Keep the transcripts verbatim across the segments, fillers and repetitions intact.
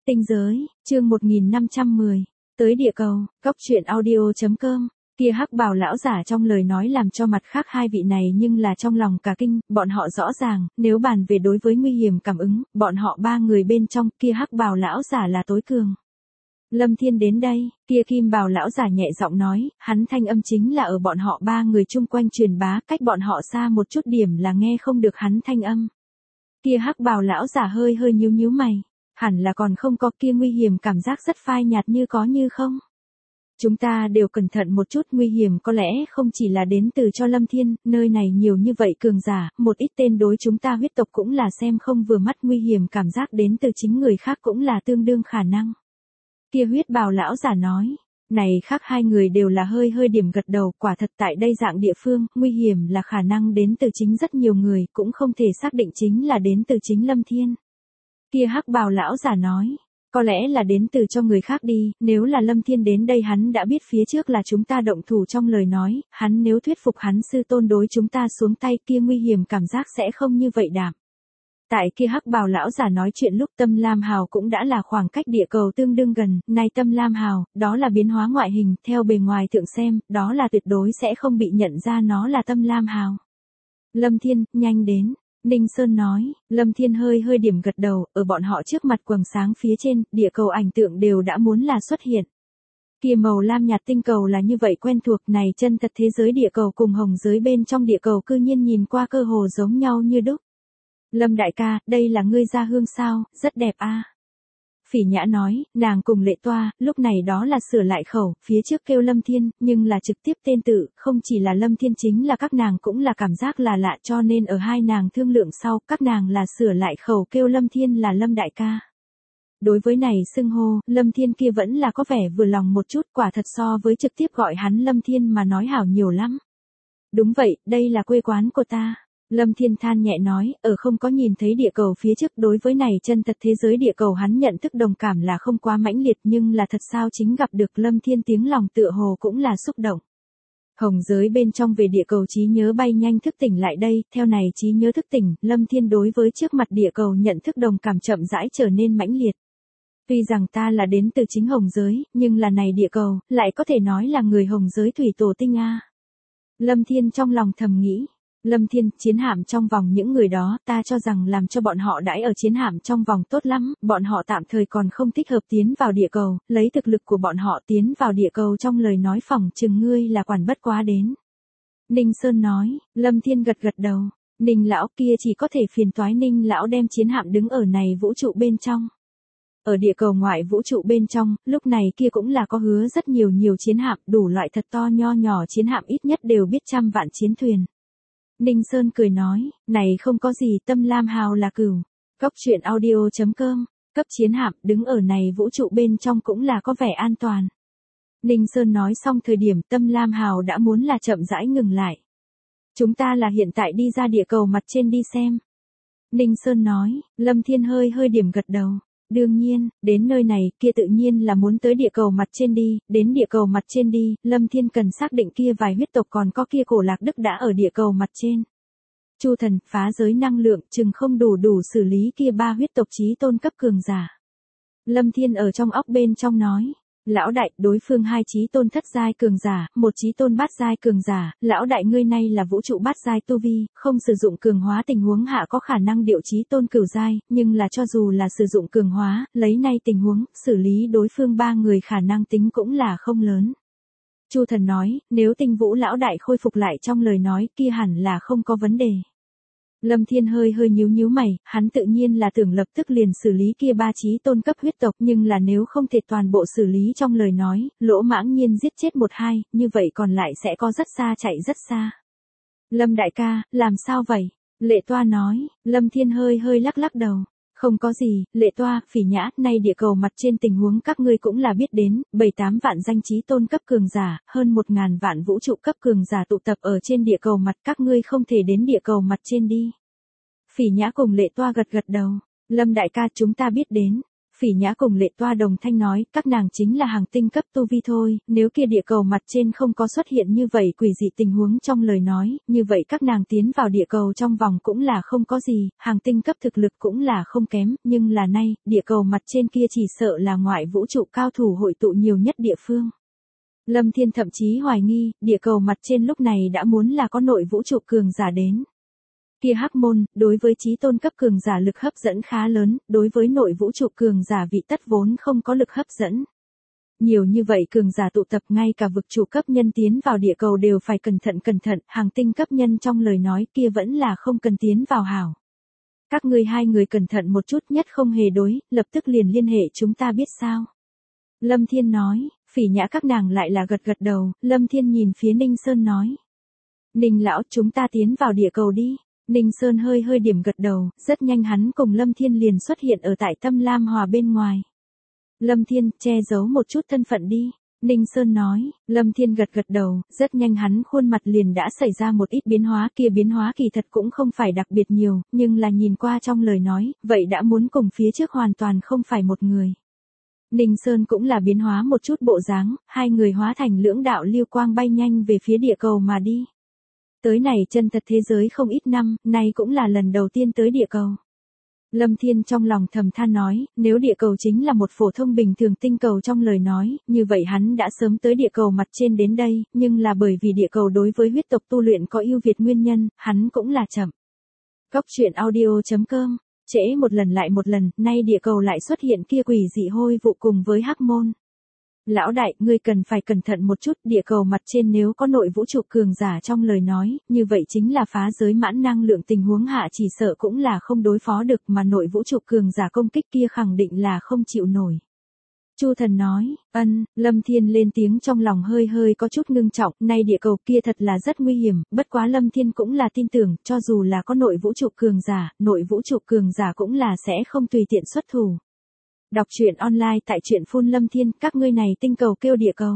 Tinh giới, chương một nghìn năm trăm mười, tới địa cầu, cóc truyện audio chấm com. Kia hắc bào lão giả trong lời nói làm cho mặt khác hai vị này nhưng là trong lòng cả kinh, bọn họ rõ ràng, nếu bàn về đối với nguy hiểm cảm ứng, bọn họ ba người bên trong kia hắc bào lão giả là tối cường. Lâm Thiên đến đây, kia kim bào lão giả nhẹ giọng nói, hắn thanh âm chính là ở bọn họ ba người chung quanh truyền bá, cách bọn họ xa một chút điểm là nghe không được hắn thanh âm. Kia hắc bào lão giả hơi hơi nhíu nhíu mày, hẳn là còn không có, kia nguy hiểm cảm giác rất phai nhạt như có như không. Chúng ta đều cẩn thận một chút, nguy hiểm có lẽ không chỉ là đến từ cho Lâm Thiên, nơi này nhiều như vậy cường giả, một ít tên đối chúng ta huyết tộc cũng là xem không vừa mắt, nguy hiểm cảm giác đến từ chính người khác cũng là tương đương khả năng. Kia huyết bào lão giả nói, này khác hai người đều là hơi hơi điểm gật đầu, quả thật tại đây dạng địa phương, nguy hiểm là khả năng đến từ chính rất nhiều người, cũng không thể xác định chính là đến từ chính Lâm Thiên. Kia hắc bào lão giả nói, có lẽ là đến từ cho người khác đi, nếu là Lâm Thiên đến đây hắn đã biết phía trước là chúng ta động thủ trong lời nói, hắn nếu thuyết phục hắn sư tôn đối chúng ta xuống tay kia nguy hiểm cảm giác sẽ không như vậy đạm. Tại kia hắc bào lão giả nói chuyện lúc Tâm Lam Hào cũng đã là khoảng cách địa cầu tương đương gần, nay Tâm Lam Hào, đó là biến hóa ngoại hình, theo bề ngoài thượng xem, đó là tuyệt đối sẽ không bị nhận ra nó là Tâm Lam Hào. Lâm Thiên, nhanh đến. Ninh Sơn nói, Lâm Thiên hơi hơi điểm gật đầu, ở bọn họ trước mặt quầng sáng phía trên, địa cầu ảnh tượng đều đã muốn là xuất hiện. Kia màu lam nhạt tinh cầu là như vậy quen thuộc, này chân thật thế giới địa cầu cùng hồng giới bên trong địa cầu cư nhiên nhìn qua cơ hồ giống nhau như đúc. Lâm đại ca, đây là ngươi gia hương sao, rất đẹp a. À. Phỉ Nhã nói, nàng cùng Lệ Toa, lúc này đó là sửa lại khẩu, phía trước kêu Lâm Thiên, nhưng là trực tiếp tên tự, không chỉ là Lâm Thiên chính là các nàng cũng là cảm giác là lạ, cho nên ở hai nàng thương lượng sau, các nàng là sửa lại khẩu kêu Lâm Thiên là Lâm đại ca. Đối với này xưng hô, Lâm Thiên kia vẫn là có vẻ vừa lòng một chút, quả thật so với trực tiếp gọi hắn Lâm Thiên mà nói hảo nhiều lắm. Đúng vậy, đây là quê quán của ta. Lâm Thiên than nhẹ nói, ở không có nhìn thấy địa cầu phía trước, đối với này chân thật thế giới địa cầu hắn nhận thức đồng cảm là không quá mãnh liệt, nhưng là thật sao chính gặp được Lâm Thiên tiếng lòng tựa hồ cũng là xúc động. Hồng giới bên trong về địa cầu trí nhớ bay nhanh thức tỉnh lại đây, theo này trí nhớ thức tỉnh, Lâm Thiên đối với trước mặt địa cầu nhận thức đồng cảm chậm rãi trở nên mãnh liệt. Tuy rằng ta là đến từ chính hồng giới, nhưng là này địa cầu, lại có thể nói là người hồng giới thủy tổ tinh a. Lâm Thiên trong lòng thầm nghĩ. Lâm Thiên, chiến hạm trong vòng những người đó, ta cho rằng làm cho bọn họ đãi ở chiến hạm trong vòng tốt lắm, bọn họ tạm thời còn không thích hợp tiến vào địa cầu, lấy thực lực của bọn họ tiến vào địa cầu trong lời nói phỏng chừng ngươi là quản bất quá đến. Ninh Sơn nói, Lâm Thiên gật gật đầu, Ninh lão kia chỉ có thể phiền toái Ninh lão đem chiến hạm đứng ở này vũ trụ bên trong. Ở địa cầu ngoại vũ trụ bên trong, lúc này kia cũng là có hứa rất nhiều nhiều chiến hạm, đủ loại thật to nho nhỏ chiến hạm ít nhất đều biết trăm vạn chiến thuyền. Ninh Sơn cười nói, này không có gì, Tâm Lam Hào là cửu. Cóc truyện audio chấm com, cấp chiến hạm đứng ở này vũ trụ bên trong cũng là có vẻ an toàn. Ninh Sơn nói xong thời điểm Tâm Lam Hào đã muốn là chậm rãi ngừng lại. Chúng ta là hiện tại đi ra địa cầu mặt trên đi xem. Ninh Sơn nói, Lâm Thiên hơi hơi điểm gật đầu. Đương nhiên, đến nơi này, kia tự nhiên là muốn tới địa cầu mặt trên đi, đến địa cầu mặt trên đi, Lâm Thiên cần xác định kia vài huyết tộc còn có kia cổ lạc đức đã ở địa cầu mặt trên. Chu thần, phá giới năng lượng, chừng không đủ đủ xử lý kia ba huyết tộc chí tôn cấp cường giả. Lâm Thiên ở trong óc bên trong nói, lão đại, đối phương hai chí tôn thất giai cường giả, một chí tôn bát giai cường giả, lão đại ngươi nay là vũ trụ bát giai tu vi, không sử dụng cường hóa tình huống hạ có khả năng điệu chí tôn cửu giai, nhưng là cho dù là sử dụng cường hóa, lấy nay tình huống, xử lý đối phương ba người khả năng tính cũng là không lớn. Chu thần nói, nếu Tinh Vũ lão đại khôi phục lại trong lời nói kia hẳn là không có vấn đề. Lâm Thiên hơi hơi nhíu nhíu mày, hắn tự nhiên là tưởng lập tức liền xử lý kia ba chí tôn cấp huyết tộc, nhưng là nếu không thể toàn bộ xử lý trong lời nói, lỗ mãng nhiên giết chết một hai, như vậy còn lại sẽ có rất xa chạy rất xa. Lâm đại ca, làm sao vậy? Lệ Toa nói, Lâm Thiên hơi hơi lắc lắc đầu. Không có gì, Lệ Toa, Phỉ Nhã, nay địa cầu mặt trên tình huống các ngươi cũng là biết đến, bảy tám vạn danh chí tôn cấp cường giả, hơn một ngàn vạn vũ trụ cấp cường giả tụ tập ở trên địa cầu mặt, các ngươi không thể đến địa cầu mặt trên đi. Phỉ Nhã cùng Lệ Toa gật gật đầu, Lâm đại ca chúng ta biết đến. Phỉ Nhã cùng Lệ Toa đồng thanh nói, các nàng chính là hàng tinh cấp tu vi thôi, nếu kia địa cầu mặt trên không có xuất hiện như vậy quỷ dị tình huống trong lời nói, như vậy các nàng tiến vào địa cầu trong vòng cũng là không có gì, hàng tinh cấp thực lực cũng là không kém, nhưng là nay, địa cầu mặt trên kia chỉ sợ là ngoại vũ trụ cao thủ hội tụ nhiều nhất địa phương. Lâm Thiên thậm chí hoài nghi, địa cầu mặt trên lúc này đã muốn là có nội vũ trụ cường giả đến. Kia Hắc Môn, đối với chí tôn cấp cường giả lực hấp dẫn khá lớn, đối với nội vũ trụ cường giả vị tất vốn không có lực hấp dẫn. Nhiều như vậy cường giả tụ tập ngay cả vực chủ cấp nhân tiến vào địa cầu đều phải cẩn thận cẩn thận, hàng tinh cấp nhân trong lời nói kia vẫn là không cần tiến vào hảo. Các ngươi hai người cẩn thận một chút nhất không hề đối, lập tức liền liên hệ chúng ta biết sao. Lâm Thiên nói, Phỉ Nhã các nàng lại là gật gật đầu, Lâm Thiên nhìn phía Ninh Sơn nói. Ninh lão chúng ta tiến vào địa cầu đi. Ninh Sơn hơi hơi điểm gật đầu, rất nhanh hắn cùng Lâm Thiên liền xuất hiện ở tại Tâm Lam Hòa bên ngoài. Lâm Thiên, che giấu một chút thân phận đi. Ninh Sơn nói, Lâm Thiên gật gật đầu, rất nhanh hắn khuôn mặt liền đã xảy ra một ít biến hóa, kia biến hóa kỳ thật cũng không phải đặc biệt nhiều, nhưng là nhìn qua trong lời nói, vậy đã muốn cùng phía trước hoàn toàn không phải một người. Ninh Sơn cũng là biến hóa một chút bộ dáng, hai người hóa thành lưỡng đạo lưu quang bay nhanh về phía địa cầu mà đi. Tới này chân thật thế giới không ít năm, nay cũng là lần đầu tiên tới địa cầu. Lâm Thiên trong lòng thầm than nói, nếu địa cầu chính là một phổ thông bình thường tinh cầu trong lời nói, như vậy hắn đã sớm tới địa cầu mặt trên đến đây, nhưng là bởi vì địa cầu đối với huyết tộc tu luyện có ưu việt nguyên nhân, hắn cũng là chậm. Góc truyện audio chấm com, trễ một lần lại một lần, nay địa cầu lại xuất hiện kia quỷ dị hôi vụ cùng với Hắc Môn. Lão đại, ngươi cần phải cẩn thận một chút, địa cầu mặt trên nếu có nội vũ trụ cường giả trong lời nói, như vậy chính là phá giới mãn năng lượng tình huống hạ chỉ sợ cũng là không đối phó được mà nội vũ trụ cường giả công kích kia khẳng định là không chịu nổi. Chu Thần nói, ân, Lâm Thiên lên tiếng trong lòng hơi hơi có chút ngưng trọng, nay địa cầu kia thật là rất nguy hiểm, bất quá Lâm Thiên cũng là tin tưởng, cho dù là có nội vũ trụ cường giả, nội vũ trụ cường giả cũng là sẽ không tùy tiện xuất thủ. Đọc truyện online tại truyện phun Lâm Thiên, các ngươi này tinh cầu kêu địa cầu.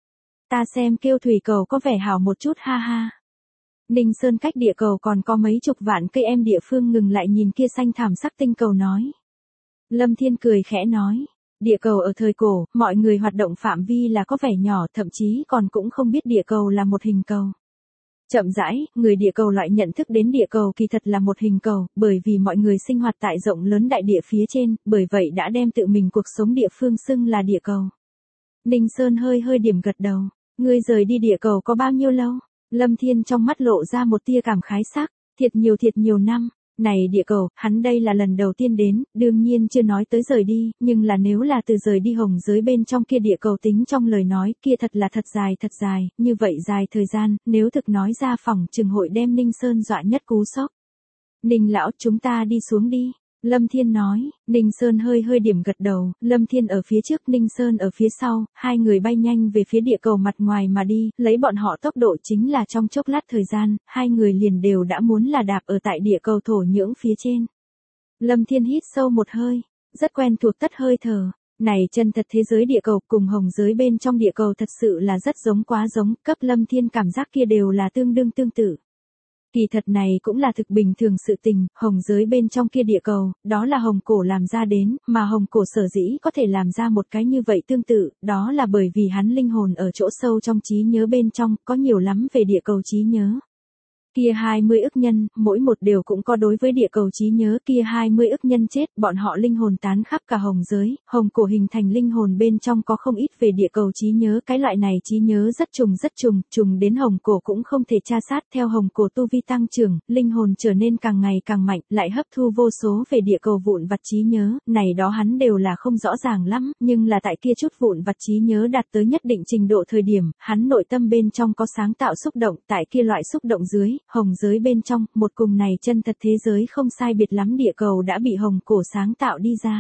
Ta xem kêu thủy cầu có vẻ hảo một chút ha ha. Ninh Sơn cách địa cầu còn có mấy chục vạn cây em địa phương ngừng lại nhìn kia xanh thảm sắc tinh cầu nói. Lâm Thiên cười khẽ nói, địa cầu ở thời cổ, mọi người hoạt động phạm vi là có vẻ nhỏ, thậm chí còn cũng không biết địa cầu là một hình cầu. Chậm rãi, người địa cầu loại nhận thức đến địa cầu kỳ thật là một hình cầu, bởi vì mọi người sinh hoạt tại rộng lớn đại địa phía trên, bởi vậy đã đem tự mình cuộc sống địa phương xưng là địa cầu. Ninh Sơn hơi hơi điểm gật đầu, ngươi rời đi địa cầu có bao nhiêu lâu? Lâm Thiên trong mắt lộ ra một tia cảm khái sắc, thiệt nhiều thiệt nhiều năm. Này địa cầu, hắn đây là lần đầu tiên đến, đương nhiên chưa nói tới rời đi, nhưng là nếu là từ rời đi hồng giới bên trong kia địa cầu tính trong lời nói, kia thật là thật dài thật dài, như vậy dài thời gian, nếu thực nói ra phòng chừng hội đem Ninh Sơn dọa nhất cú sốc. Ninh lão, chúng ta đi xuống đi. Lâm Thiên nói, Ninh Sơn hơi hơi điểm gật đầu, Lâm Thiên ở phía trước, Ninh Sơn ở phía sau, hai người bay nhanh về phía địa cầu mặt ngoài mà đi, lấy bọn họ tốc độ chính là trong chốc lát thời gian, hai người liền đều đã muốn là đạp ở tại địa cầu thổ nhưỡng phía trên. Lâm Thiên hít sâu một hơi, rất quen thuộc tất hơi thở, này chân thật thế giới địa cầu cùng hồng giới bên trong địa cầu thật sự là rất giống quá giống, cấp Lâm Thiên cảm giác kia đều là tương đương tương tự. Kỳ thật này cũng là thực bình thường sự tình, hồng giới bên trong kia địa cầu, đó là hồng cổ làm ra đến, mà hồng cổ sở dĩ có thể làm ra một cái như vậy tương tự, đó là bởi vì hắn linh hồn ở chỗ sâu trong trí nhớ bên trong, có nhiều lắm về địa cầu trí nhớ. Kia hai mươi ức nhân, mỗi một đều cũng có đối với địa cầu trí nhớ, kia hai mươi ức nhân chết, bọn họ linh hồn tán khắp cả hồng giới, hồng cổ hình thành linh hồn bên trong có không ít về địa cầu trí nhớ, cái loại này trí nhớ rất trùng rất trùng, trùng đến hồng cổ cũng không thể tra sát, theo hồng cổ tu vi tăng trưởng, linh hồn trở nên càng ngày càng mạnh, lại hấp thu vô số về địa cầu vụn vặt trí nhớ, này đó hắn đều là không rõ ràng lắm, nhưng là tại kia chút vụn vặt trí nhớ đạt tới nhất định trình độ thời điểm, hắn nội tâm bên trong có sáng tạo xúc động, tại kia loại xúc động dưới, hồng giới bên trong, một cùng này chân thật thế giới không sai biệt lắm địa cầu đã bị hồng cổ sáng tạo đi ra.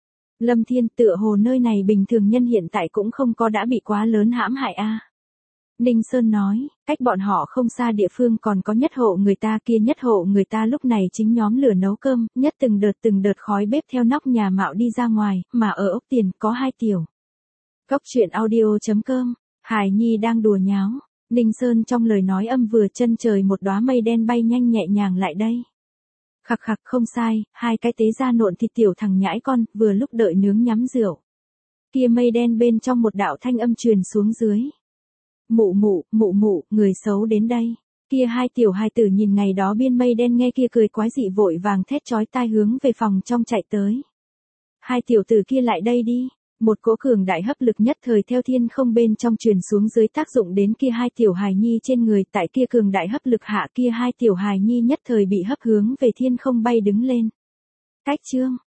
Lâm Thiên tựa hồ nơi này bình thường nhân hiện tại cũng không có đã bị quá lớn hãm hại a. Ninh Sơn nói, cách bọn họ không xa địa phương còn có nhất hộ người ta kia nhất hộ người ta lúc này chính nhóm lửa nấu cơm, nhất từng đợt từng đợt khói bếp theo nóc nhà mạo đi ra ngoài, mà ở ốc tiền có hai tiểu. Góc truyện audio chấm com, Hải Nhi đang đùa nháo. Ninh Sơn trong lời nói âm vừa chân trời một đóa mây đen bay nhanh nhẹ nhàng lại đây. Khặc khặc không sai, hai cái tế ra nộn thịt tiểu thằng nhãi con, vừa lúc đợi nướng nhắm rượu. Kia mây đen bên trong một đạo thanh âm truyền xuống dưới. Mụ mụ, mụ mụ, người xấu đến đây. Kia hai tiểu hài tử nhìn ngày đó biên mây đen nghe kia cười quái dị vội vàng thét chói tai hướng về phòng trong chạy tới. Hai tiểu tử kia lại đây đi. Một cỗ cường đại hấp lực nhất thời theo thiên không bên trong truyền xuống dưới tác dụng đến kia hai tiểu hài nhi trên người, tại kia cường đại hấp lực hạ kia hai tiểu hài nhi nhất thời bị hấp hướng về thiên không bay đứng lên. Cách chương.